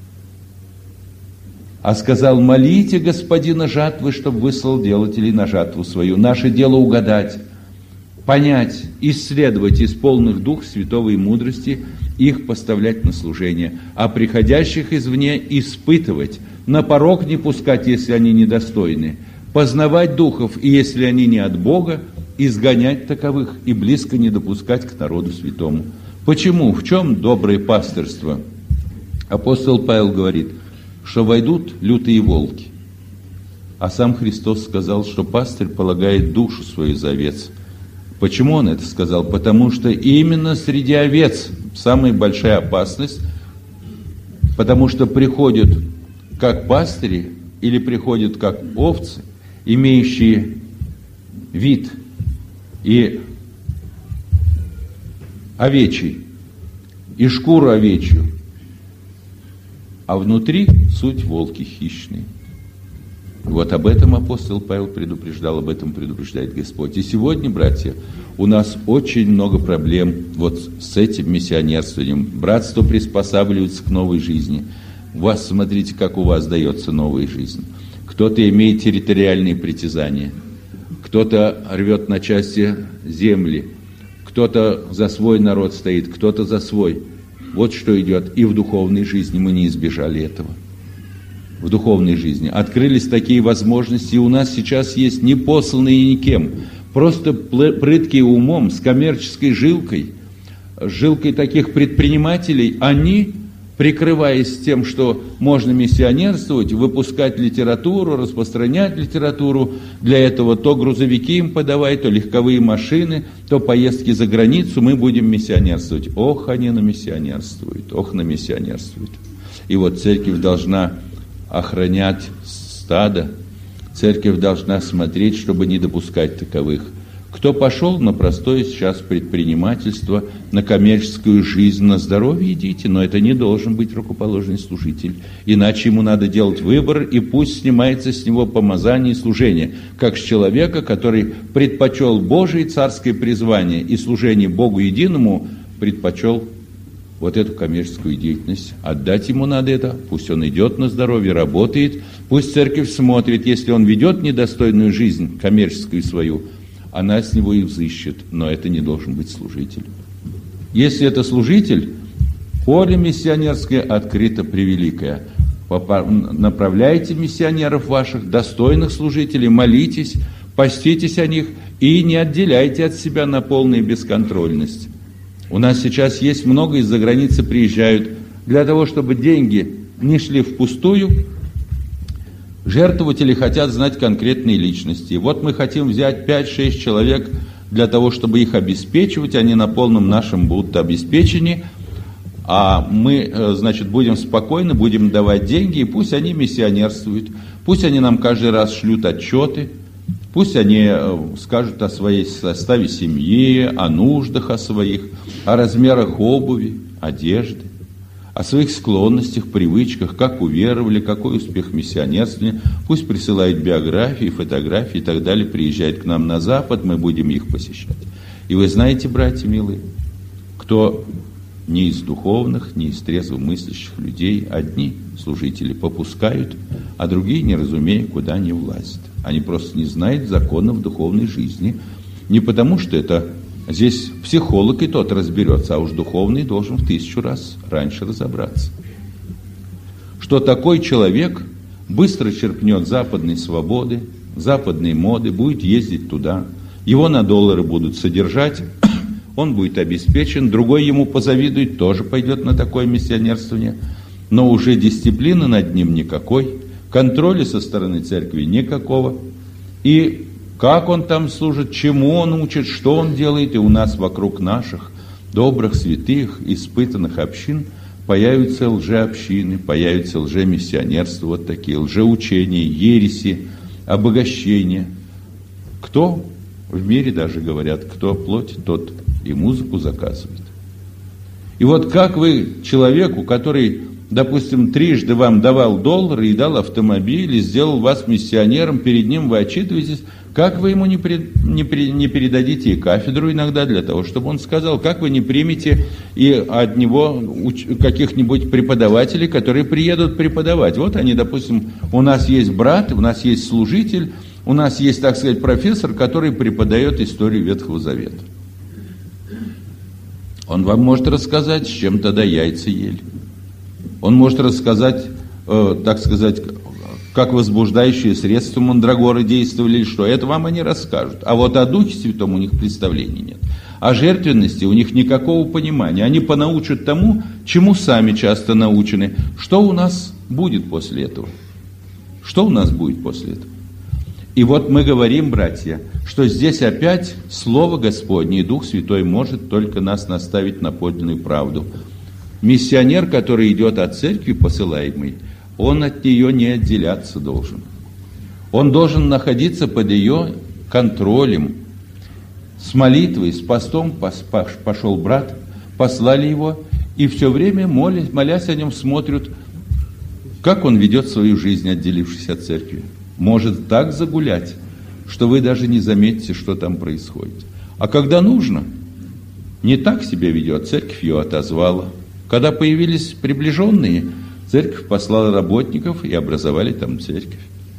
а сказал: молите Господина жатвы, чтобы выслал делателей на жатву свою. Наше дело угадать, понять, исследовать из полных Духа Святого и мудрости, их поставлять на служение, а приходящих извне испытывать, на порог не пускать, если они недостойны, познавать духов, и если они не от Бога, изгонять таковых и близко не допускать к народу святому. Почему? В чем доброе пастырство? Апостол Павел говорит, что войдут лютые волки. А сам Христос сказал, что пастырь полагает душу свою за овец. Почему он это сказал? Потому что именно среди овец самая большая опасность, потому что приходят как пастыри или приходят как овцы, имеющие вид и овечий, и шкуру овечью, а внутри суть волки хищные. Вот об этом апостол Павел предупреждал, об этом предупреждает Господь. И сегодня, братья, у нас очень много проблем вот с этим миссионерствованием. Братство приспосабливается к новой жизни. У вас, смотрите, как у вас дается новая жизнь. Кто-то имеет территориальные притязания, кто-то рвет на части земли, кто-то за свой народ стоит, кто-то за свой. Вот что идет. И в духовной жизни мы не избежали этого. В духовной жизни открылись такие возможности, и у нас сейчас есть не посланные никем, просто прыткие умом, с коммерческой жилкой таких предпринимателей, они, прикрываясь тем, что можно миссионерствовать, выпускать литературу, распространять литературу, для этого то грузовики им подавать, то легковые машины, то поездки за границу, мы будем миссионерствовать. Ох, они намиссионерствуют, ох, намиссионерствуют. И вот церковь должна охранять стадо, церковь должна смотреть, чтобы не допускать таковых. Кто пошел на простое сейчас предпринимательство, на коммерческую жизнь, на здоровье, идите, но это не должен быть рукоположенный служитель, иначе ему надо делать выбор, и пусть снимается с него помазание и служение, как с человека, который предпочел Божие царское призвание и служение Богу единому, предпочел вот эту коммерческую деятельность. Отдать ему надо это, пусть он идет на здоровье, работает, пусть церковь смотрит, если он ведет недостойную жизнь, коммерческую свою, она с него и взыщет, но это не должен быть служитель. Если это служитель, поле миссионерское открыто превеликое. Направляйте миссионеров ваших, достойных служителей, молитесь, поститесь о них и не отделяйте от себя на полную бесконтрольность. У нас сейчас есть много из-за границы приезжают для того, чтобы деньги не шли впустую. Жертвователи хотят знать конкретные личности. Вот мы хотим взять 5-6 человек для того, чтобы их обеспечивать. Они на полном нашем будут обеспечены. А мы, значит, будем спокойны, будем давать деньги, и пусть они миссионерствуют. Пусть они нам каждый раз шлют отчеты. Пусть они скажут о своей составе семьи, о нуждах о своих, о размерах обуви, одежды, о своих склонностях, привычках, как уверовали, какой успех миссионерствования. Пусть присылают биографии, фотографии и так далее, приезжают к нам на Запад, мы будем их посещать. И вы знаете, братья милые, кто не из духовных, не из трезвомыслящих людей, одни служители попускают, а другие, не разумея, куда не влазят. Они просто не знают законов духовной жизни. Не потому, что это здесь психолог и тот разберется, а уж духовный должен в 1000 раз раньше разобраться. Что такой человек быстро черпнет западной свободы, западной моды, будет ездить туда, его на доллары будут содержать, он будет обеспечен, другой ему позавидует, тоже пойдет на такое миссионерствование, но уже дисциплины над ним никакой, контроля со стороны церкви никакого. И как он там служит, чему он учит, что он делает, и у нас вокруг наших добрых, святых, испытанных общин появятся лжеобщины, появятся лжемиссионерства, вот такие лжеучения, ереси, обогащения. Кто в мире даже говорят, кто плоть, тот и музыку заказывает. И вот как вы человеку, который, допустим, трижды вам давал доллары и дал автомобиль, и сделал вас миссионером, перед ним вы отчитываетесь, как вы ему не передадите и кафедру иногда для того, чтобы он сказал, как вы не примете и от него каких-нибудь преподавателей, которые приедут преподавать. Вот они, допустим, у нас есть брат, у нас есть служитель, у нас есть, так сказать, профессор, который преподает историю Ветхого Завета. Он вам может рассказать, с чем тогда яйца ели. Он может рассказать, так сказать, как возбуждающие средства мандрагоры действовали, или что. Это вам они расскажут. А вот о Духе Святом у них представлений нет. О жертвенности у них никакого понимания. Они понаучат тому, чему сами часто научены. Что у нас будет после этого? Что у нас будет после этого? И вот мы говорим, братья, что здесь опять Слово Господне и Дух Святой может только нас наставить на подлинную правду. Миссионер, который идет от церкви посылаемый, он от нее не отделяться должен. Он должен находиться под ее контролем. С молитвой, с постом пошел брат, послали его, и все время, молясь о нем, смотрят, как он ведет свою жизнь, отделившись от церкви. Может так загулять, что вы даже не заметите, что там происходит. А когда нужно, не так себя ведет, церковь ее отозвала. Когда появились приближенные, церковь послала работников и образовали там церковь.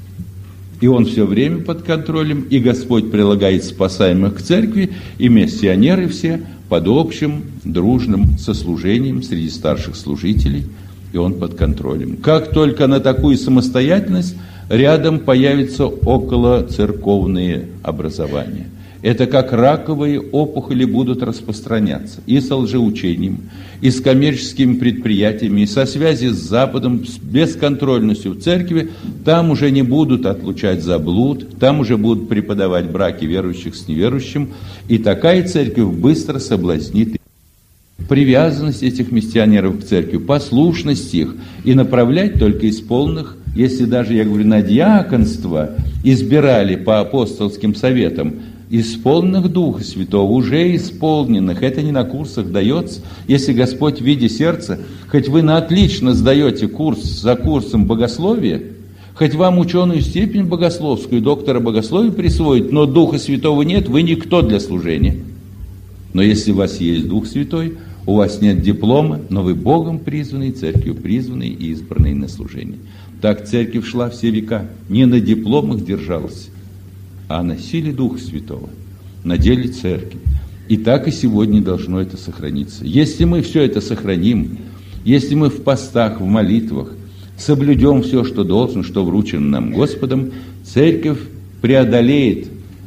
И он все время под контролем, и Господь прилагает спасаемых к церкви, и миссионеры все под общим, дружным сослужением среди старших служителей, и он под контролем. Как только на такую самостоятельность рядом появятся околоцерковные образования. Это как раковые опухоли будут распространяться и со лжеучением, и с коммерческими предприятиями, и со связи с Западом, с бесконтрольностью в церкви. Там уже не будут отлучать заблуд, там уже будут преподавать браки верующих с неверующим, и такая церковь быстро соблазнит привязанность этих миссионеров к церкви, послушность их, и направлять только из полных, если даже, я говорю, на диаконство избирали по апостольским советам, исполненных Духа Святого, уже исполненных. Это не на курсах дается. Если Господь в виде сердца, хоть вы на отлично сдаете курс за курсом богословия, хоть вам ученую степень богословскую, доктора богословия присвоит, но Духа Святого нет, вы никто для служения. Но если у вас есть Дух Святой, у вас нет диплома, но вы Богом призванный, церковью призванный и избранный на служение. Так церковь шла все века, не на дипломах держалась, а на силе Духа Святого, на деле церкви. И так и сегодня должно это сохраниться. Если мы все это сохраним, если мы в постах, в молитвах соблюдем все, что должно, что вручено нам Господом, церковь преодолеет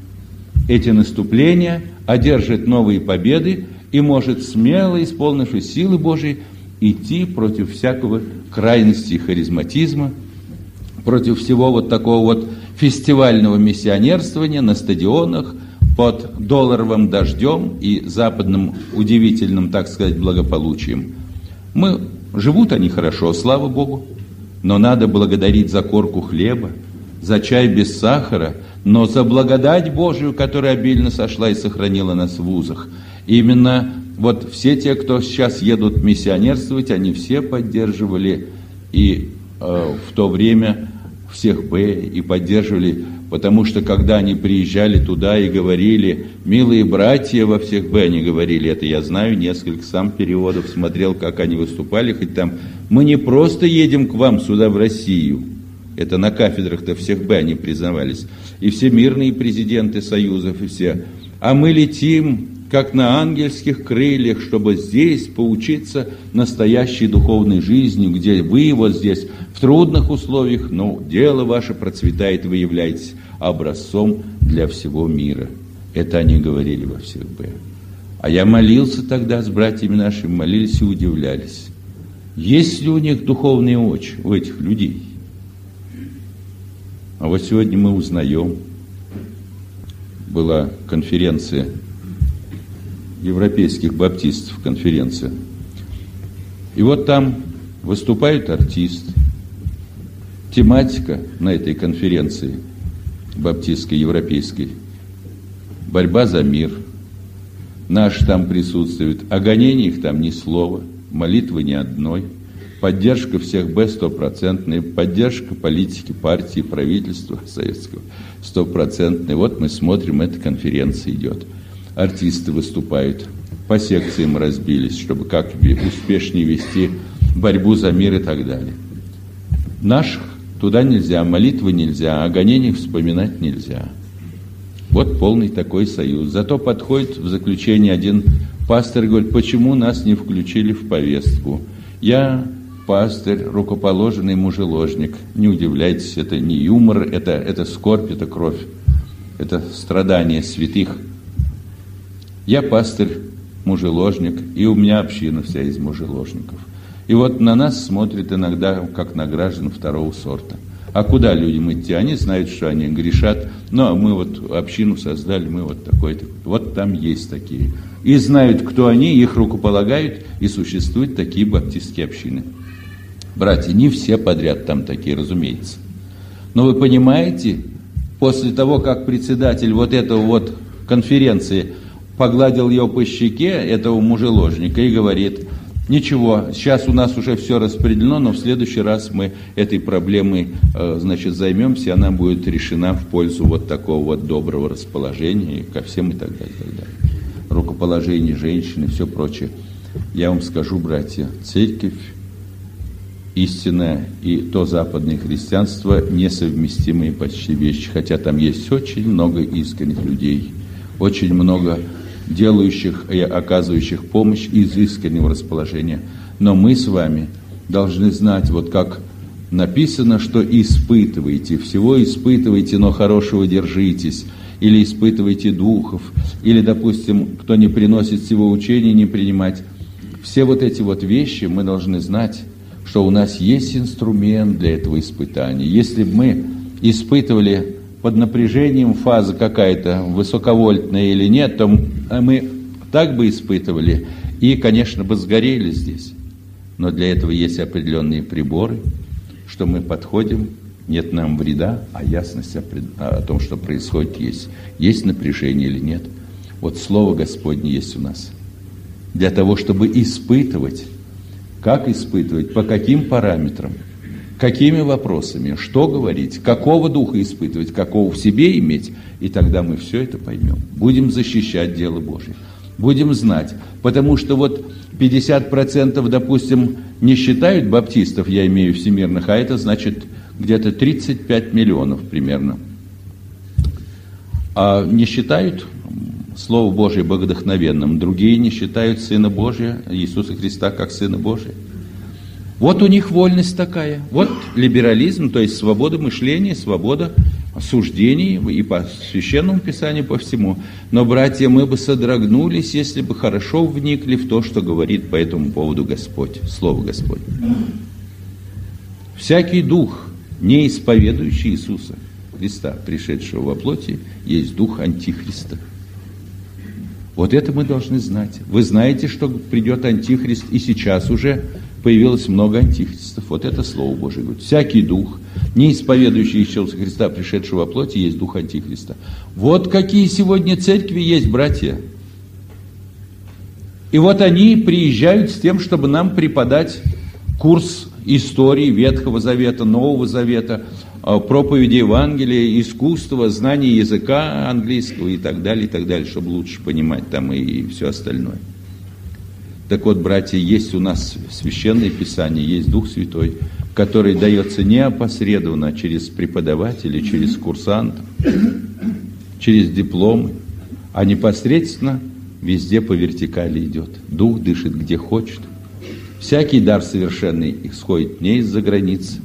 эти наступления, одержит новые победы и может смело, исполнившись силы Божией, идти против всякого крайности харизматизма, против всего вот такого вот фестивального миссионерствования на стадионах под долларовым дождем и западным удивительным, так сказать, благополучием. Живут они хорошо, слава Богу, но надо благодарить за корку хлеба, за чай без сахара, но за благодать Божию, которая обильно сошла и сохранила нас в вузах. Именно вот все те, кто сейчас едут миссионерствовать, они все поддерживали и в то время всех Б и поддерживали, потому что когда они приезжали туда и говорили, милые братья во всех Б, они говорили, это я знаю, несколько сам переводов смотрел, как они выступали, хоть там, мы не просто едем к вам сюда в Россию, это на кафедрах-то всех Б они признавались, и все мирные президенты союзов, и все, а мы летим как на ангельских крыльях, чтобы здесь поучиться настоящей духовной жизни, где вы вот здесь в трудных условиях, но дело ваше процветает, вы являетесь образцом для всего мира. Это они говорили во всех Б. А я молился тогда с братьями нашими, молились и удивлялись. Есть ли у них духовные очи, у этих людей? А вот сегодня мы узнаем, была конференция европейских баптистов, конференция. И вот там выступают артисты. Тематика на этой конференции баптистской, европейской – борьба за мир. Наши там присутствуют, о гонениях там ни слова, молитвы ни одной, поддержка всех Б 100%, поддержка политики, партии, правительства советского 100%. Вот мы смотрим, эта конференция идет. Артисты выступают, по секциям разбились, чтобы как успешнее вести борьбу за мир и так далее. Наших туда нельзя, молитвы нельзя, о гонениях вспоминать нельзя. Вот полный такой союз. Зато подходит в заключение один пастор и говорит, почему нас не включили в повестку? Я пастырь, рукоположенный мужеложник. Не удивляйтесь, это не юмор, это скорбь, это кровь, это страдание святых. Я пастырь, мужеложник, и у меня община вся из мужеложников. И вот на нас смотрят иногда, как на граждан второго сорта. А куда людям идти? Они знают, что они грешат. Но мы вот общину создали, мы вот такой-то. Вот там есть такие. И знают, кто они, их рукополагают, и существуют такие баптистские общины. Братья, не все подряд там такие, разумеется. Но вы понимаете, после того, как председатель вот этого вот конференции погладил ее по щеке, этого мужеложника, и говорит: ничего, сейчас у нас уже все распределено, но в следующий раз мы этой проблемой, займемся, и она будет решена в пользу вот такого вот доброго расположения ко всем и так далее, и так далее. Рукоположение женщины, все прочее. Я вам скажу, братья, церковь истинное и то западное христианство несовместимые почти вещи, хотя там есть очень много искренних людей, очень много делающих и оказывающих помощь из искреннего расположения. Но мы с вами должны знать, вот как написано, что испытывайте, всего испытывайте, но хорошего держитесь, или испытывайте духов, или, допустим, кто не приносит всего учения, не принимать. Все вот эти вот вещи мы должны знать, что у нас есть инструмент для этого испытания. Если бы мы испытывали под напряжением фаза какая-то, высоковольтная или нет, то мы так бы испытывали и, конечно, бы сгорели здесь. Но для этого есть определенные приборы, что мы подходим, нет нам вреда, а ясность о том, что происходит, есть. Есть напряжение или нет. Вот Слово Господне есть у нас. Для того, чтобы испытывать. Как испытывать? По каким параметрам? Какими вопросами? Что говорить? Какого духа испытывать? Какого в себе иметь? И тогда мы все это поймем. Будем защищать дело Божие. Будем знать. Потому что вот 50%, допустим, не считают баптистов, я имею всемирных, а это значит где-то 35 миллионов примерно. А не считают Слово Божие богодухновенным, другие не считают Сына Божия, Иисуса Христа, как Сына Божия. Вот у них вольность такая. Вот либерализм, то есть свобода мышления, свобода суждений и по Священному Писанию, по всему. Но, братья, мы бы содрогнулись, если бы хорошо вникли в то, что говорит по этому поводу Господь, Слово Господне. Всякий дух, не исповедующий Иисуса Христа, пришедшего во плоти, есть дух Антихриста. Вот это мы должны знать. Вы знаете, что придет Антихрист, и сейчас уже появилось много антихристов. Вот это Слово Божие говорит. Всякий дух, не исповедующий Иисуса Христа, пришедшего во плоти, есть дух Антихриста. Вот какие сегодня церкви есть, братья. И вот они приезжают с тем, чтобы нам преподать курс истории Ветхого Завета, Нового Завета, проповеди Евангелия, искусства, знания языка английского и так далее, чтобы лучше понимать там и все остальное. Так вот, братья, есть у нас Священное Писание, есть Дух Святой, который дается не опосредованно через преподавателей, через курсантов, через дипломы, а непосредственно везде по вертикали идет. Дух дышит где хочет. Всякий дар совершенный исходит не из-за границ,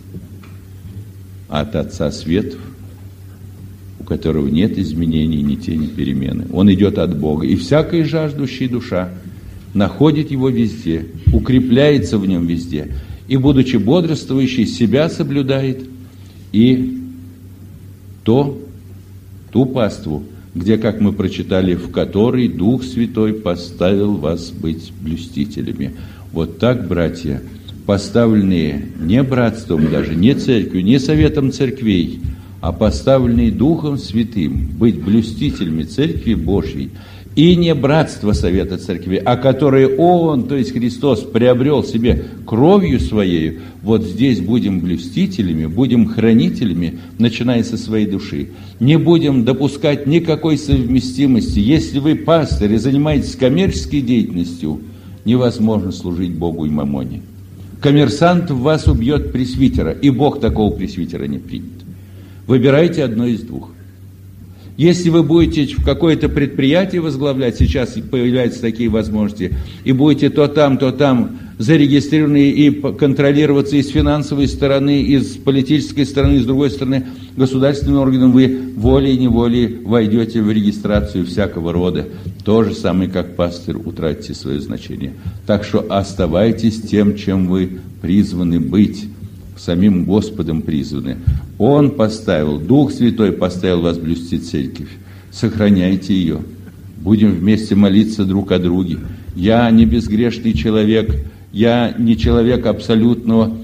а от Отца Светов, у которого нет изменений, ни тени перемены. Он идет от Бога. И всякая жаждущая душа находит его везде, укрепляется в нем везде. И, будучи бодрствующей, себя соблюдает и ту паству, где, как мы прочитали, в которой Дух Святой поставил вас быть блюстителями. Вот так, братья, поставленные не братством даже, не церковью, не советом церквей, а поставленные Духом Святым быть блюстителями Церкви Божьей, и не братство совета церкви, а которое Он, то есть Христос, приобрел себе кровью Своею, вот здесь будем блюстителями, будем хранителями, начиная со своей души. Не будем допускать никакой совместимости. Если вы, пастырь, и занимаетесь коммерческой деятельностью, невозможно служить Богу и мамоне. Коммерсант в вас убьет пресвитера, и Бог такого пресвитера не примет. Выбирайте одно из двух. Если вы будете в какое-то предприятие возглавлять, сейчас появляются такие возможности, и будете то там зарегистрированы и контролироваться и с финансовой стороны, и с политической стороны, и с другой стороны государственным органом, вы волей-неволей войдете в регистрацию всякого рода. То же самое, как пастырь, утратите свое значение. Так что оставайтесь тем, чем вы призваны быть, самим Господом призваны. Он поставил, Дух Святой поставил вас блюсти церковь. Сохраняйте ее. Будем вместе молиться друг о друге. Я не безгрешный человек, я не человек абсолютного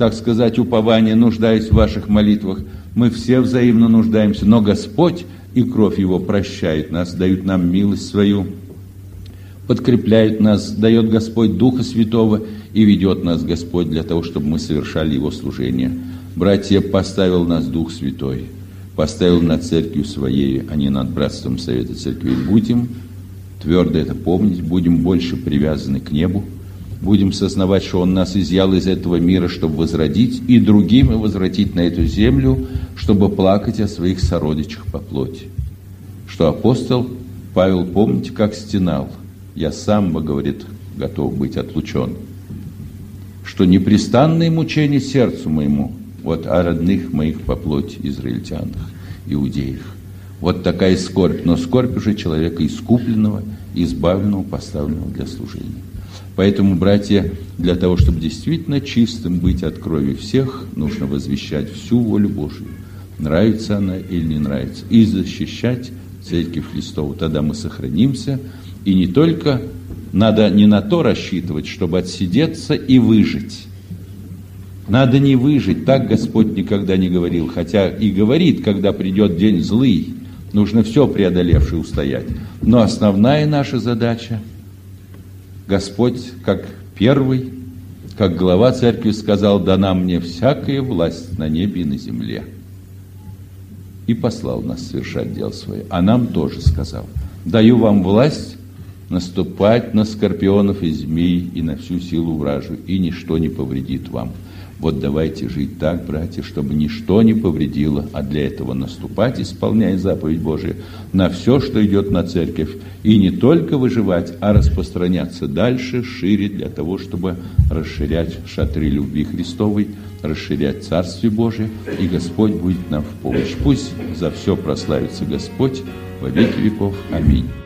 так сказать, упование, нуждаюсь в ваших молитвах. Мы все взаимно нуждаемся, но Господь и кровь Его прощает нас, дают нам милость свою, подкрепляет нас, дает Господь Духа Святого и ведет нас Господь для того, чтобы мы совершали Его служение. Братья, поставил нас Дух Святой, поставил над Церковью Своей, а не над братством Совета Церквей. Будем твердо это помнить, будем больше привязаны к небу, будем сознавать, что Он нас изъял из этого мира, чтобы возродить и другим возвратить на эту землю, чтобы плакать о своих сородичах по плоти. Что апостол Павел, помните, как стенал: «Я сам, говорит, готов быть отлучен». Что непрестанные мучения сердцу моему, вот о родных моих по плоти израильтянах, иудеях. Вот такая скорбь, но скорбь уже человека искупленного, избавленного, поставленного для служения. Поэтому, братья, для того, чтобы действительно чистым быть от крови всех, нужно возвещать всю волю Божию, нравится она или не нравится, и защищать Церковь Христову. Тогда мы сохранимся, и не только надо не на то рассчитывать, чтобы отсидеться и выжить. Надо не выжить, так Господь никогда не говорил, хотя и говорит, когда придет день злый, нужно все преодолевшее устоять. Но основная наша задача, Господь, как первый, как глава церкви сказал: «Дана мне всякая власть на небе и на земле». И послал нас совершать дело свое. А нам тоже сказал: «Даю вам власть наступать на скорпионов и змей и на всю силу вражью, и ничто не повредит вам». Вот давайте жить так, братья, чтобы ничто не повредило, а для этого наступать, исполняя заповедь Божию, на все, что идет на церковь. И не только выживать, а распространяться дальше, шире, для того, чтобы расширять шатры любви Христовой, расширять Царствие Божие, и Господь будет нам в помощь. Пусть за все прославится Господь во веки веков. Аминь.